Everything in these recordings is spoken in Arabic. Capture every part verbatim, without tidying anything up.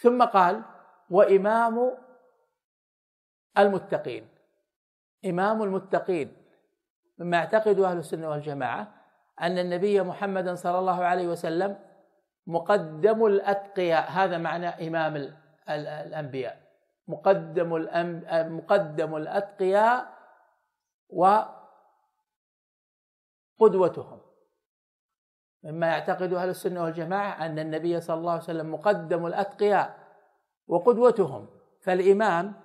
ثم قال: وإمام المتقين. إمام المتقين مما يعتقد أهل السنة والجماعة أن النبي محمدا صلى الله عليه وسلم مقدم الأتقياء، هذا معنى إمام الأنبياء، مقدم مقدم الأتقياء وقدوتهم. مما يعتقد أهل السنة والجماعة أن النبي صلى الله عليه وسلم مقدم الأتقياء وقدوتهم، فالإمام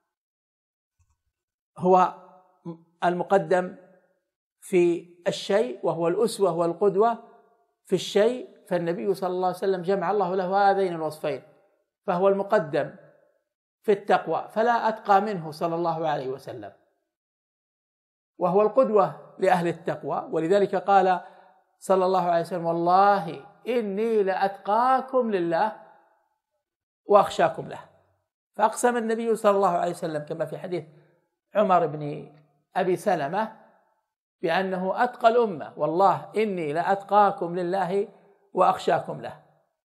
هو المقدم في الشيء وهو الأسوة والقدوة في الشيء، فالنبي صلى الله عليه وسلم جمع الله له هذين الوصفين، فهو المقدم في التقوى فلا أتقى منه صلى الله عليه وسلم، وهو القدوة لأهل التقوى، ولذلك قال صلى الله عليه وسلم: والله إني لأتقاكم لله وأخشاكم له. فأقسم النبي صلى الله عليه وسلم كما في حديث عمر بن أبي سلمة بأنه أتقى الأمة: والله إني لأتقاكم لله وأخشاكم له.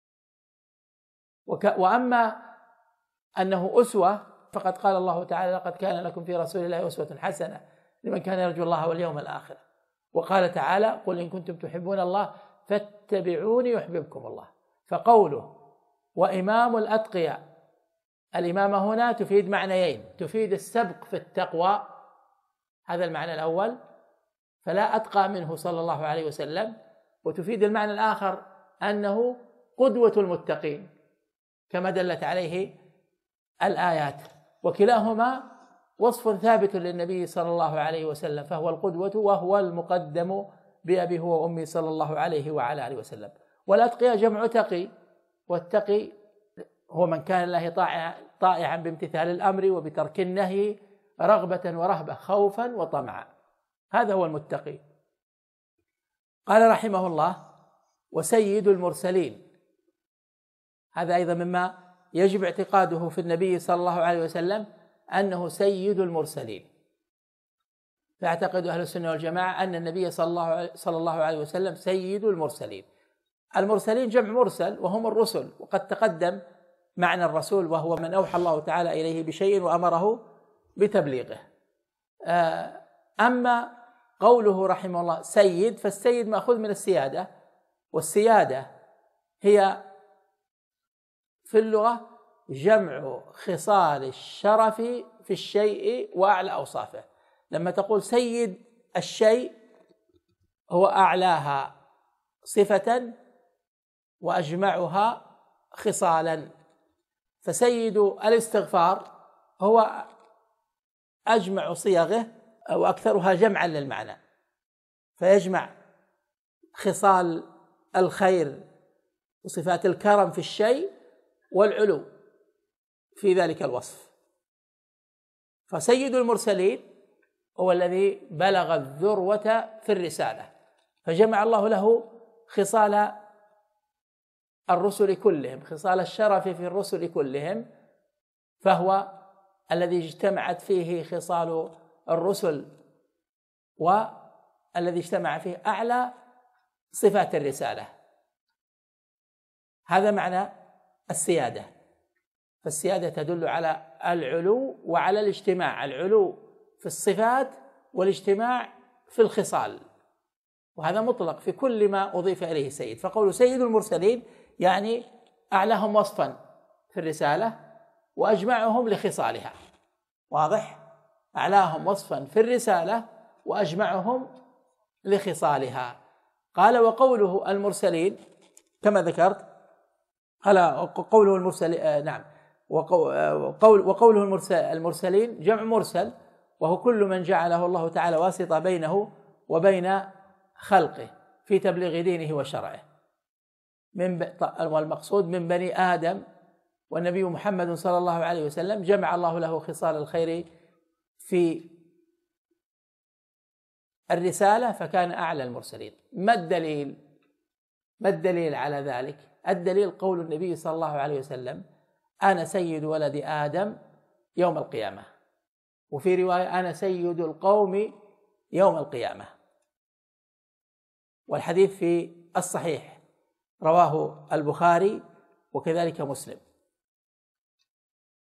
وأما أنه أسوة فقد قال الله تعالى: لقد كان لكم في رسول الله أسوة حسنة لمن كان يرجو الله واليوم الآخر. وقال تعالى: قل إن كنتم تحبون الله فاتبعوني يحببكم الله. فقوله وإمام الأتقياء، الإمامة هنا تفيد معنيين: تفيد السبق في التقوى، هذا المعنى الأول، فلا أتقى منه صلى الله عليه وسلم، وتفيد المعنى الآخر أنه قدوة المتقين كما دلت عليه الآيات، وكلاهما وصف ثابت للنبي صلى الله عليه وسلم، فهو القدوة وهو المقدم بأبي هو وأمي صلى الله عليه وعلى آله وسلم. والأتقياء جمع تقي، والتقي هو من كان الله طائعا بامتثال الأمر وبترك النهي، رغبة ورهبة، خوفا وطمعا، هذا هو المتقي. قال رحمه الله: وسيد المرسلين، هذا أيضا مما يجب اعتقاده في النبي صلى الله عليه وسلم أنه سيد المرسلين. فيعتقد أهل السنة والجماعة أن النبي صلى الله صلى الله عليه وسلم سيد المرسلين. المرسلين جمع مرسل وهم الرسل، وقد تقدم معنى الرسول وهو من أوحى الله تعالى إليه بشيء وأمره بتبليغه. أما قوله رحمه الله سيد، فالسيد مأخوذ من السيادة، والسيادة هي في اللغة جمع خصال الشرف في الشيء وأعلى أوصافه. لما تقول سيد الشيء هو أعلاها صفة وأجمعها خصالا، فسيد الاستغفار هو أجمع صيغه وأكثرها جمعا للمعنى، فيجمع خصال الخير وصفات الكرم في الشيء والعلو في ذلك الوصف. فسيد المرسلين هو الذي بلغ الذروة في الرسالة، فجمع الله له خصال الرسل كلهم، خصال الشرف في الرسل كلهم، فهو الذي اجتمعت فيه خصال الرسل والذي اجتمع فيه أعلى صفات الرسالة. هذا معنى السيادة. فالسيادة تدل على العلو وعلى الاجتماع، العلو في الصفات والاجتماع في الخصال، وهذا مطلق في كل ما أضيف إليه سيد. فقول سيد المرسلين يعني أعلاهم وصفا في الرسالة وأجمعهم لخصالها، واضح؟ أعلاهم وصفا في الرسالة وأجمعهم لخصالها. قال: وقوله المرسلين كما ذكرت، قال قوله المرسل نعم وقول وقوله المرسل المرسلين جمع مرسل، وهو كل من جعله الله تعالى واسطة بينه وبين خلقه في تبليغ دينه وشرعه، من والمقصود من بني آدم، والنبي محمد صلى الله عليه وسلم جمع الله له خصال الخير في الرسالة فكان أعلى المرسلين. ما الدليل؟ ما الدليل على ذلك؟ الدليل قول النبي صلى الله عليه وسلم: أنا سيد ولد آدم يوم القيامة، وفي رواية: أنا سيد القوم يوم القيامة. والحديث في الصحيح رواه البخاري وكذلك مسلم.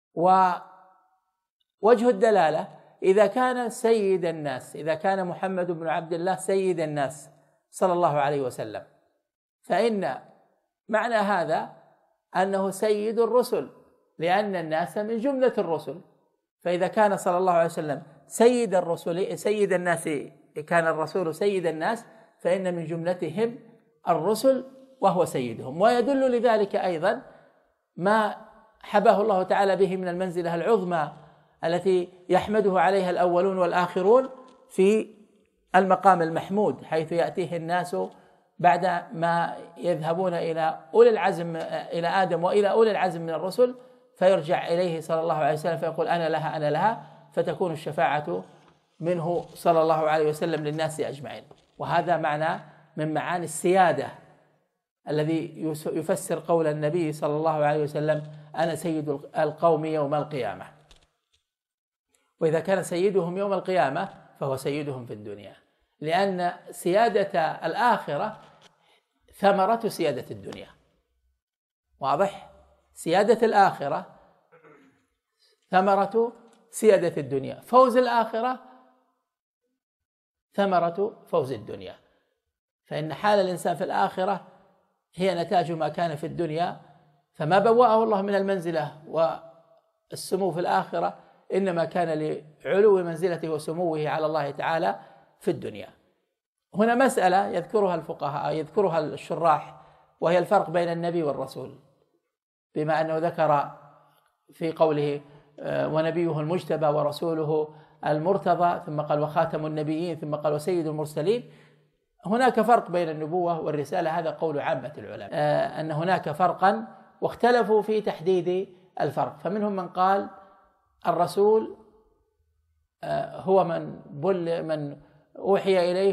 ووجه الدلالة إذا كان سيد الناس، إذا كان محمد بن عبد الله سيد الناس صلى الله عليه وسلم، فإن معنى هذا أنه سيد الرسل، لأن الناس من جملة الرسل. فإذا كان صلى الله عليه وسلم سيد الرسل سيد الناس، كان الرسول سيد الناس، فإن من جملتهم الرسل وهو سيدهم. ويدل لذلك أيضا ما حباه الله تعالى به من المنزلة العظمى التي يحمده عليها الأولون والآخرون في المقام المحمود، حيث يأتيه الناس بعد ما يذهبون إلى أولي العزم، إلى آدم وإلى أولي العزم من الرسل، فيرجع إليه صلى الله عليه وسلم فيقول أنا لها أنا لها، فتكون الشفاعة منه صلى الله عليه وسلم للناس أجمعين. وهذا معنى من معاني السيادة الذي يفسر قول النبي صلى الله عليه وسلم أنا سيد القوم يوم القيامة. وإذا كان سيدهم يوم القيامة فهو سيدهم في الدنيا، لأن سيادة الآخرة ثمرة سيادة الدنيا. واضح؟ سيادة الآخرة ثمرة سيادة الدنيا، فوز الآخرة ثمرة فوز الدنيا. فإن حال الإنسان في الآخرة هي نتاج ما كان في الدنيا، فما بوأه الله من المنزلة والسمو في الآخرة إنما كان لعلو منزلته وسموه على الله تعالى في الدنيا. هنا مسألة يذكرها الفقهاء يذكرها الشراح، وهي الفرق بين النبي والرسول، بما أنه ذكر في قوله ونبيه المجتبى ورسوله المرتضى، ثم قال وخاتم النبيين، ثم قال وسيد المرسلين. هناك فرق بين النبوة والرسالة، هذا قول عامة العلماء أن هناك فرقا، واختلفوا في تحديد الفرق. فمنهم من قال الرسول هو من بل من أوحي إليه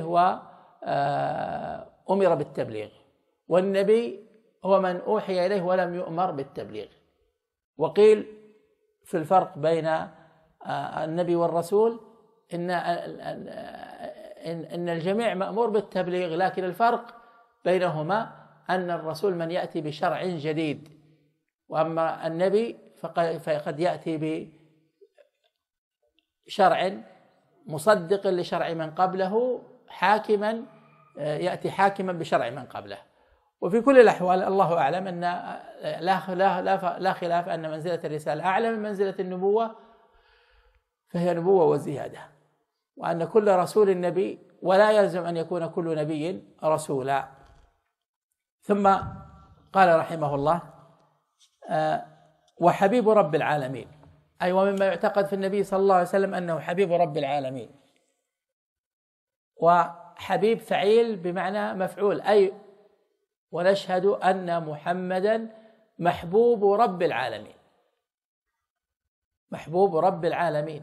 وأمر بالتبليغ، والنبي هو من أوحي إليه ولم يؤمر بالتبليغ. وقيل في الفرق بين النبي والرسول إن إن الجميع مأمور بالتبليغ، لكن الفرق بينهما أن الرسول من يأتي بشرع جديد، وأما النبي فقد يأتي بشرع مصدق لشرع من قبله، حاكما يأتي حاكما بشرع من قبله. وفي كل الأحوال الله أعلم أن لا لا لا خلاف أن منزلة الرسالة أعلى من منزلة النبوة، فهي نبوة وزيادة، وأن كل رسول نبي، ولا يلزم أن يكون كل نبي رسولا. ثم قال رحمه الله وحبيب رب العالمين، أي ومما يعتقد في النبي صلى الله عليه وسلم أنه حبيب رب العالمين. وحبيب فعيل بمعنى مفعول، أي ونشهد أن محمدا محبوب رب العالمين، محبوب رب العالمين.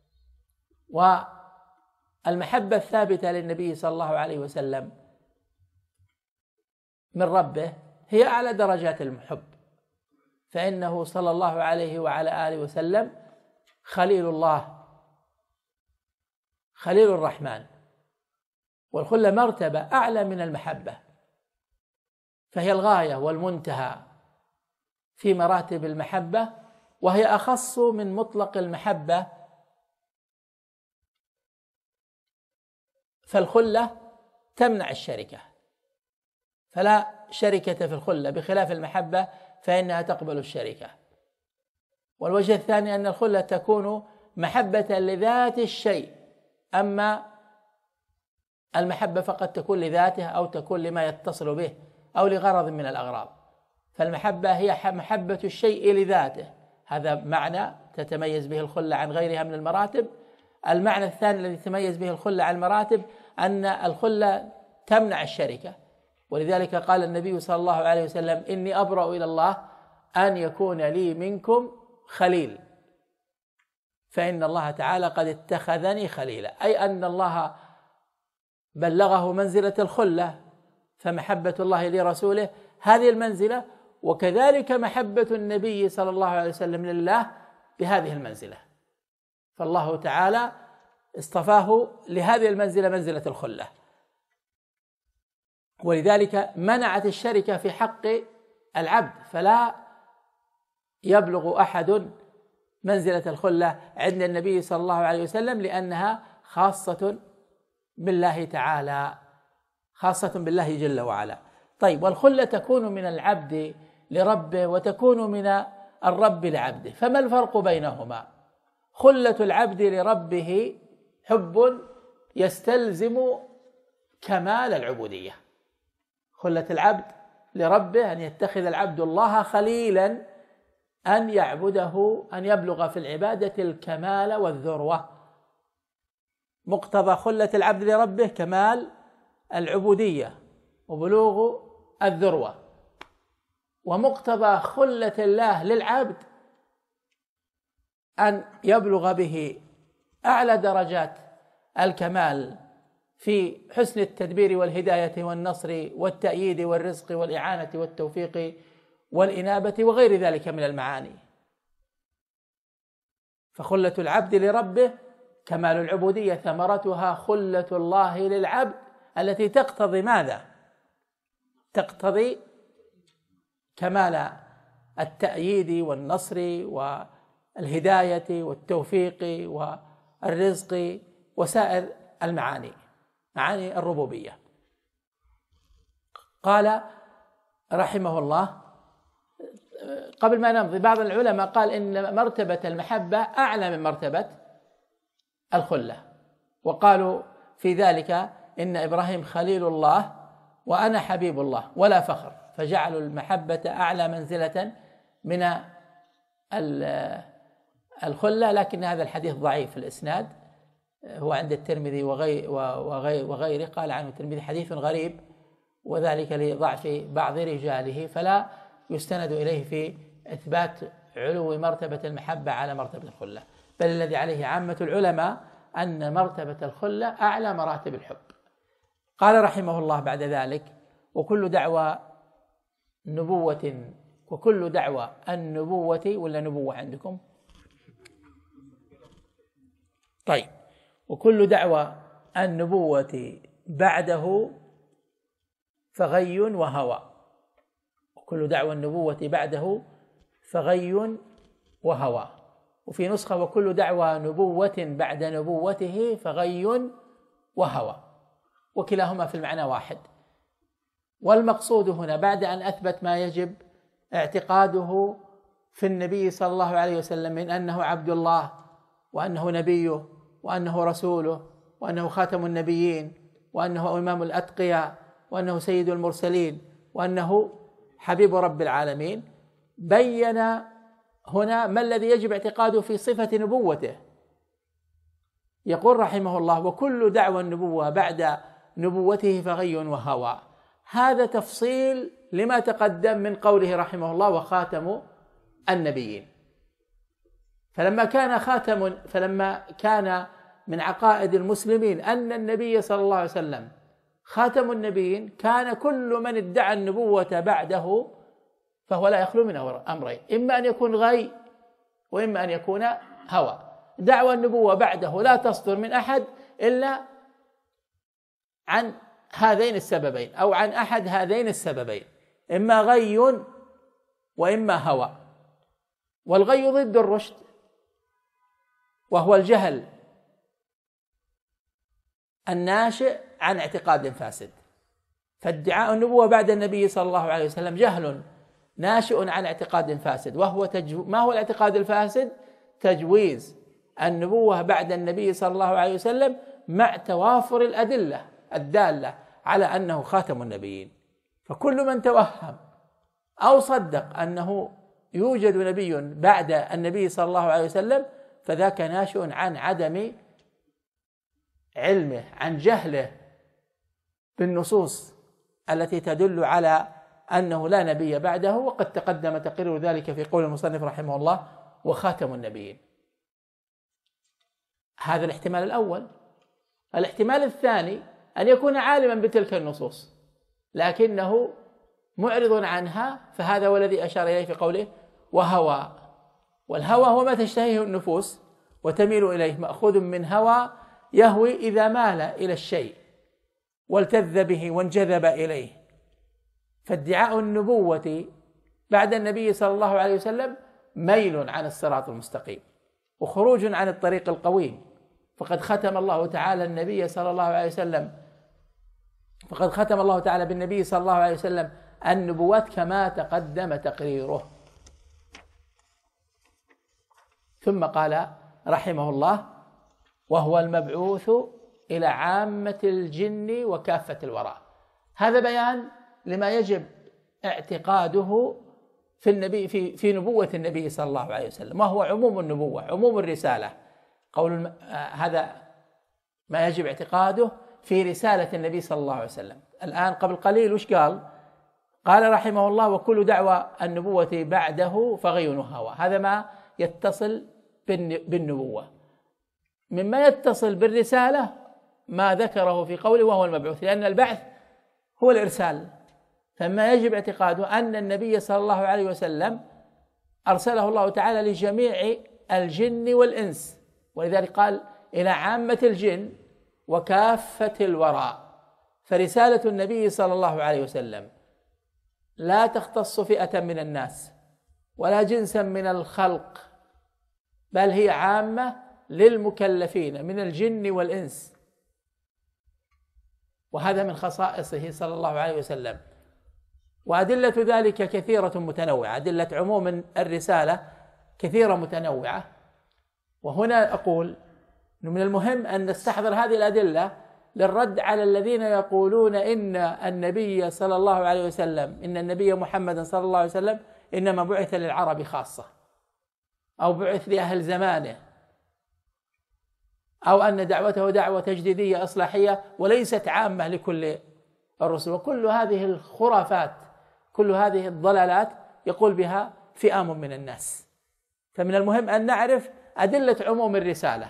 والمحبة الثابتة للنبي صلى الله عليه وسلم من ربه هي أعلى درجات المحب، فإنه صلى الله عليه وعلى آله وسلم خليل الله، خليل الرحمن، والخلة مرتبة أعلى من المحبة، فهي الغاية والمنتهى في مراتب المحبة، وهي أخص من مطلق المحبة. فالخلة تمنع الشركة، فلا شركة في الخلة، بخلاف المحبة فإنها تقبل الشركة. والوجه الثاني أن الخلة تكون محبة لذات الشيء، أما المحبة فقد تكون لذاته أو تكون لما يتصل به أو لغرض من الأغراض. فالمحبة هي محبة الشيء لذاته، هذا معنى تتميز به الخلة عن غيرها من المراتب. المعنى الثاني الذي تتميز به الخلة عن المراتب أن الخلة تمنع الشركة، ولذلك قال النبي صلى الله عليه وسلم إني أبرأ إلى الله أن يكون لي منكم خليل، فإن الله تعالى قد اتخذني خليلا، أي أن الله بلغه منزلة الخلة، فمحبة الله لرسوله هذه المنزلة، وكذلك محبة النبي صلى الله عليه وسلم لله بهذه المنزلة. فالله تعالى اصطفاه لهذه المنزلة، منزلة الخلة، ولذلك منعت الشركة في حق العبد، فلا يبلغ أحد منزلة الخلة عند النبي صلى الله عليه وسلم، لأنها خاصة بالله تعالى، خاصة بالله جل وعلا. طيب، والخلة تكون من العبد لربه وتكون من الرب لعبده، فما الفرق بينهما؟ خلة العبد لربه حب يستلزم كمال العبودية. خلة العبد لربه أن يتخذ العبد الله خليلا، أن يعبده، أن يبلغ في العبادة الكمال والذروة. مقتضى خلة العبد لربه كمال العبودية وبلوغ الذروة، ومقتضى خلة الله للعبد أن يبلغ به أعلى درجات الكمال في حسن التدبير والهداية والنصر والتأييد والرزق والإعانة والتوفيق والإنابة وغير ذلك من المعاني. فخلة العبد لربه كمال العبودية، ثمرتها خلة الله للعبد التي تقتضي ماذا؟ تقتضي كمال التأييد والنصر والهداية والتوفيق والرزق وسائر المعاني، معاني الربوبية. قال رحمه الله قبل ما نمضي، بعض العلماء قال إن مرتبة المحبة أعلى من مرتبة الخلة، وقالوا في ذلك إن إبراهيم خليل الله وأنا حبيب الله ولا فخر، فجعلوا المحبة أعلى منزلة من الخلة. لكن هذا الحديث ضعيف الإسناد، هو عند الترمذي وغيره، قال عنه الترمذي حديث غريب، وذلك لضعف بعض رجاله، فلا يستند إليه في إثبات علو مرتبة المحبة على مرتبة الخلة، بل الذي عليه عامة العلماء أن مرتبة الخلة أعلى مراتب الحب. قال رحمه الله بعد ذلك: وكل دعوى نبوة وكل دعوى النبوة، ولا نبوة عندكم؟ طيب، وكل دعوى النبوة بعده فغي وهوى. وكل دعوى النبوة بعده فغي وهوى. وفي نسخة: وكل دعوى نبوة بعد نبوته فغي وهوى، وكلاهما في المعنى واحد. والمقصود هنا بعد أن أثبت ما يجب اعتقاده في النبي صلى الله عليه وسلم من أنه عبد الله وأنه نبيه وأنه رسوله وأنه خاتم النبيين وأنه إمام الأتقياء وأنه سيد المرسلين وأنه حبيب رب العالمين، بين هنا ما الذي يجب اعتقاده في صفة نبوته. يقول رحمه الله: وكل دعوى النبوة بعد نبوته فغي وهوى. هذا تفصيل لما تقدم من قوله رحمه الله: وخاتم النبيين. فلما كان خاتم فلما كان من عقائد المسلمين أن النبي صلى الله عليه وسلم خاتم النبيين، كان كل من ادعى النبوة بعده فهو لا يخلو من أمرين: إما أن يكون غي وإما أن يكون هوى. دعوى النبوة بعده لا تصدر من أحد إلا عن هذين السببين أو عن أحد هذين السببين، إما غي وإما هوى. والغي ضد الرشد وهو الجهل الناشئ عن اعتقاد فاسد. فادعاء النبوة بعد النبي صلى الله عليه وسلم جهل ناشئ عن اعتقاد فاسد، وهو تجو... ما هو الاعتقاد الفاسد؟ تجويز النبوة بعد النبي صلى الله عليه وسلم مع توافر الأدلة الدالة على أنه خاتم النبيين. فكل من توهم أو صدق أنه يوجد نبي بعد النبي صلى الله عليه وسلم فذاك ناشئ عن عدم علمه، عن جهله بالنصوص التي تدل على أنه لا نبي بعده، وقد تقدم تقرير ذلك في قول المصنف رحمه الله: وخاتم النبيين. هذا الاحتمال الأول. الاحتمال الثاني أن يكون عالما بتلك النصوص لكنه معرض عنها، فهذا هو الذي أشار إليه في قوله: وهوى. والهوى هو ما تشتهيه النفوس وتميل إليه، مأخوذ من هوى يهوي إذا مال إلى الشيء والتذ به وانجذب إليه. فادعاء النبوة بعد النبي صلى الله عليه وسلم ميل عن الصراط المستقيم، وخروج عن الطريق القويم. فقد ختم الله تعالى النبي صلى الله عليه وسلم فقد ختم الله تعالى بالنبي صلى الله عليه وسلم النبوات كما تقدم تقريره. ثم قال رحمه الله: وهو المبعوث إلى عامة الجن وكافة الورى. هذا بيان لما يجب اعتقاده في النبي في في نبوة النبي صلى الله عليه وسلم، وهو عموم النبوة، عموم الرسالة. قول الم... هذا ما يجب اعتقاده في رسالة النبي صلى الله عليه وسلم. الآن قبل قليل وش قال؟ قال رحمه الله: وكل دعوى النبوة بعده فغي هوى. هذا ما يتصل بالنبوة. مما يتصل بالرسالة ما ذكره في قوله وهو المبعوث، لأن البعث هو الإرسال. فما يجب اعتقاده أن النبي صلى الله عليه وسلم أرسله الله تعالى لجميع الجن والإنس، ولذلك قال إلى عامة الجن وكافة الورى. فرسالة النبي صلى الله عليه وسلم لا تختص فئة من الناس ولا جنسا من الخلق، بل هي عامة للمكلفين من الجن والإنس، وهذا من خصائصه صلى الله عليه وسلم. وأدلة ذلك كثيرة متنوعة، أدلة عموم الرسالة كثيرة متنوعة. وهنا أقول أنه من المهم أن نستحضر هذه الأدلة للرد على الذين يقولون إن النبي صلى الله عليه وسلم إن النبي محمد صلى الله عليه وسلم إنما بعث للعرب خاصة، أو بعث لأهل زمانه، أو أن دعوته دعوة تجديدية إصلاحية وليست عامة لكل الرسل. وكل هذه الخرافات، كل هذه الضلالات يقول بها فئام من الناس. فمن المهم أن نعرف أدلة عموم الرسالة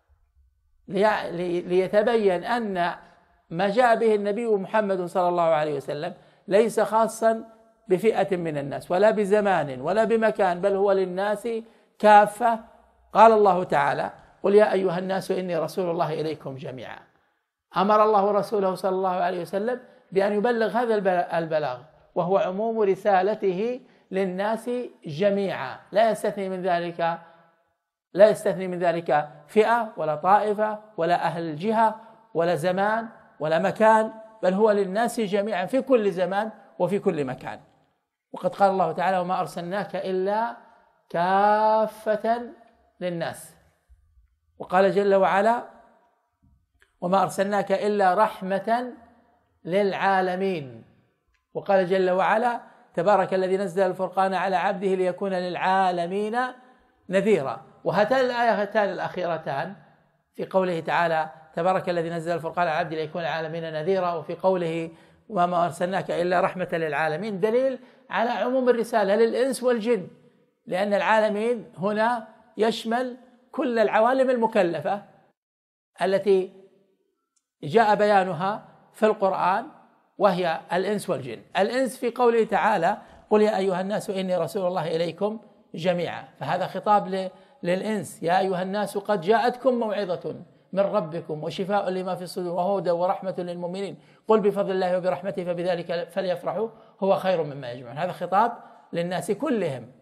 ليتبين أن ما جاء به النبي محمد صلى الله عليه وسلم ليس خاصا بفئة من الناس ولا بزمان ولا بمكان، بل هو للناس كافة. قال الله تعالى: قل يا أيها الناس إني رسول الله إليكم جميعا. أمر الله رسوله صلى الله عليه وسلم بأن يبلغ هذا البلاغ، وهو عموم رسالته للناس جميعا، لا يستثني من ذلك لا يستثني من ذلك فئة ولا طائفة ولا أهل جهة ولا زمان ولا مكان، بل هو للناس جميعا في كل زمان وفي كل مكان. وقد قال الله تعالى: وما أرسلناك إلا كافة للناس. وقال جل وعلا: وما أرسلناك إلا رحمة للعالمين. وقال جل وعلا: تبارك الذي نزل الفرقان على عبده ليكون للعالمين نذيرا. وهاتان الآيتان الأخيرتان في قوله تعالى: تبارك الذي نزل الفرقان على عبده ليكون للعالمين نذيرا، وفي قوله: وما أرسلناك إلا رحمة للعالمين، دليل على عموم الرسالة للإنس والجن، لأن العالمين هنا يشمل كل العوالم المكلفة التي جاء بيانها في القرآن، وهي الإنس والجن. الإنس في قوله تعالى: قل يا أيها الناس إني رسول الله إليكم جميعا، فهذا خطاب للإنس: يا أيها الناس قد جاءتكم موعظة من ربكم وشفاء لما في الصدور وهدى ورحمة للمؤمنين، قل بفضل الله وبرحمته فبذلك فليفرحوا هو خير مما يجمعون. هذا خطاب للناس كلهم.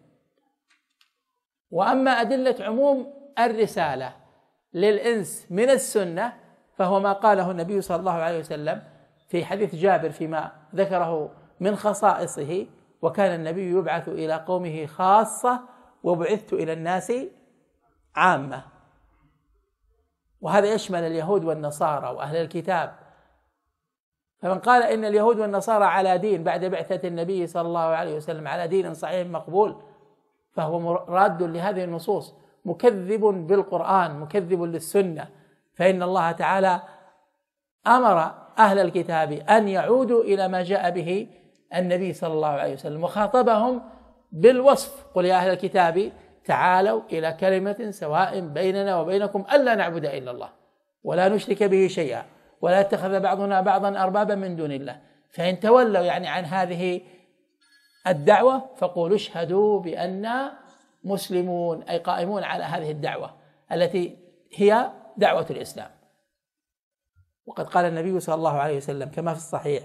وأما أدلة عموم الرسالة للإنس من السنة فهو ما قاله النبي صلى الله عليه وسلم في حديث جابر فيما ذكره من خصائصه: وكان النبي يبعث إلى قومه خاصة وبعثت إلى الناس عامة. وهذا يشمل اليهود والنصارى وأهل الكتاب. فمن قال إن اليهود والنصارى على دين بعد بعثة النبي صلى الله عليه وسلم، على دين صحيح مقبول، فهو راد لهذه النصوص، مكذب بالقرآن، مكذب للسنة. فإن الله تعالى أمر أهل الكتاب أن يعودوا إلى ما جاء به النبي صلى الله عليه وسلم، وخاطبهم بالوصف: قل يا أهل الكتاب تعالوا إلى كلمة سواء بيننا وبينكم ألا نعبد إلا الله ولا نشرك به شيئا ولا يتخذ بعضنا بعضا أربابا من دون الله، فإن تولوا يعني عن هذه الدعوة فقولوا اشهدوا بأننا مسلمون، أي قائمون على هذه الدعوة التي هي دعوة الإسلام. وقد قال النبي صلى الله عليه وسلم كما في الصحيح: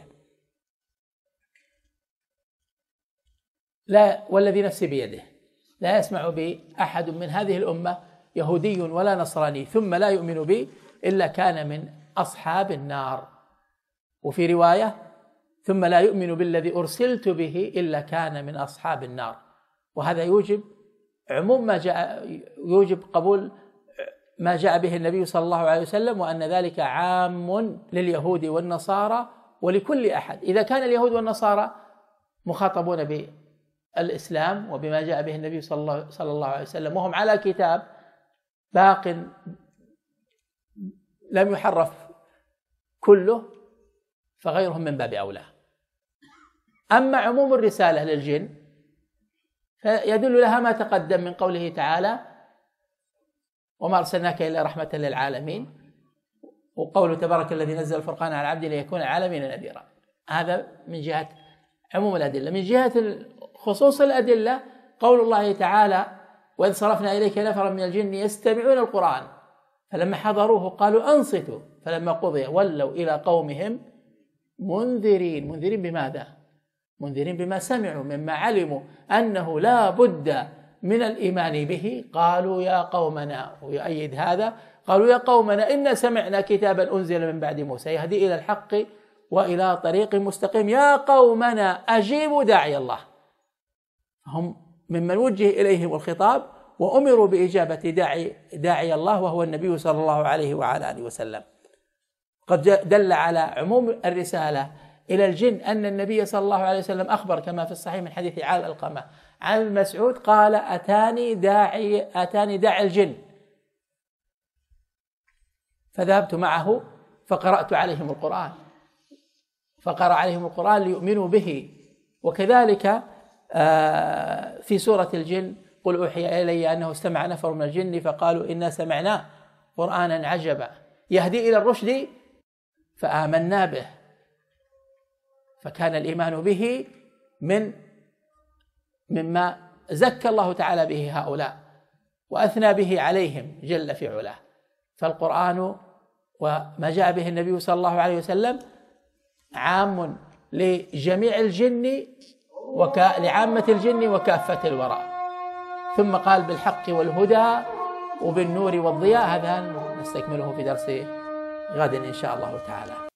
لا والذي نفسي بيده لا يسمع بي أحد من هذه الأمة يهودي ولا نصراني ثم لا يؤمن بي إلا كان من أصحاب النار. وفي رواية ثم لا يؤمن بالذي أرسلت به إلا كان من أصحاب النار. وهذا يوجب عموم ما جاء، يوجب قبول ما جاء به النبي صلى الله عليه وسلم، وأن ذلك عام لليهود والنصارى ولكل أحد. إذا كان اليهود والنصارى مخاطبون بالإسلام وبما جاء به النبي صلى الله, صلى الله عليه وسلم وهم على كتاب باق لم يحرف كله، فغيرهم من باب أولى. أما عموم الرسالة للجن فيدل لها ما تقدم من قوله تعالى وما أرسلناك إلا رحمة للعالمين، وقوله تبارك الذي نزل الفرقان على عبده ليكون العالمين نذيرا. هذا من جهة عموم الأدلة. من جهة خصوص الأدلة قول الله تعالى وإذ صرفنا إليك نفرا من الجن يستمعون القرآن فلما حضروه قالوا أنصتوا فلما قضي ولوا إلى قومهم منذرين. منذرين بماذا؟ منذرين بما سمعوا مما علموا أنه لا بد من الإيمان به. قالوا يا قومنا، ويؤيد هذا قالوا يا قومنا إنا سمعنا كتابا أنزل من بعد موسى يهدي إلى الحق وإلى طريق مستقيم يا قومنا أجيبوا داعي الله. هم ممن وجه إليهم الخطاب وأمروا بإجابة داعي, داعي الله وهو النبي صلى الله عليه وعلى آله وسلم. قد دل على عموم الرسالة إلى الجن أن النبي صلى الله عليه وسلم أخبر كما في الصحيح من حديث عال القمة عن ابن مسعود قال أتاني داعي أتاني داعي الجن فذهبت معه فقرأت عليهم القرآن فقرأ عليهم القرآن ليؤمنوا به. وكذلك في سورة الجن قل أوحي إلي أنه استمع نفر من الجن فقالوا إنا سمعنا قرآنا عجبا يهدي إلى الرشد فآمنا به. فكان الإيمان به من مما زكى الله تعالى به هؤلاء وأثنى به عليهم جل في علاه. فالقرآن وما جاء به النبي صلى الله عليه وسلم عام لجميع الجن وك... لعامة الجن وكافة الوراء. ثم قال بالحق والهدى وبالنور والضياء. هذا نستكمله في درس غد إن شاء الله تعالى.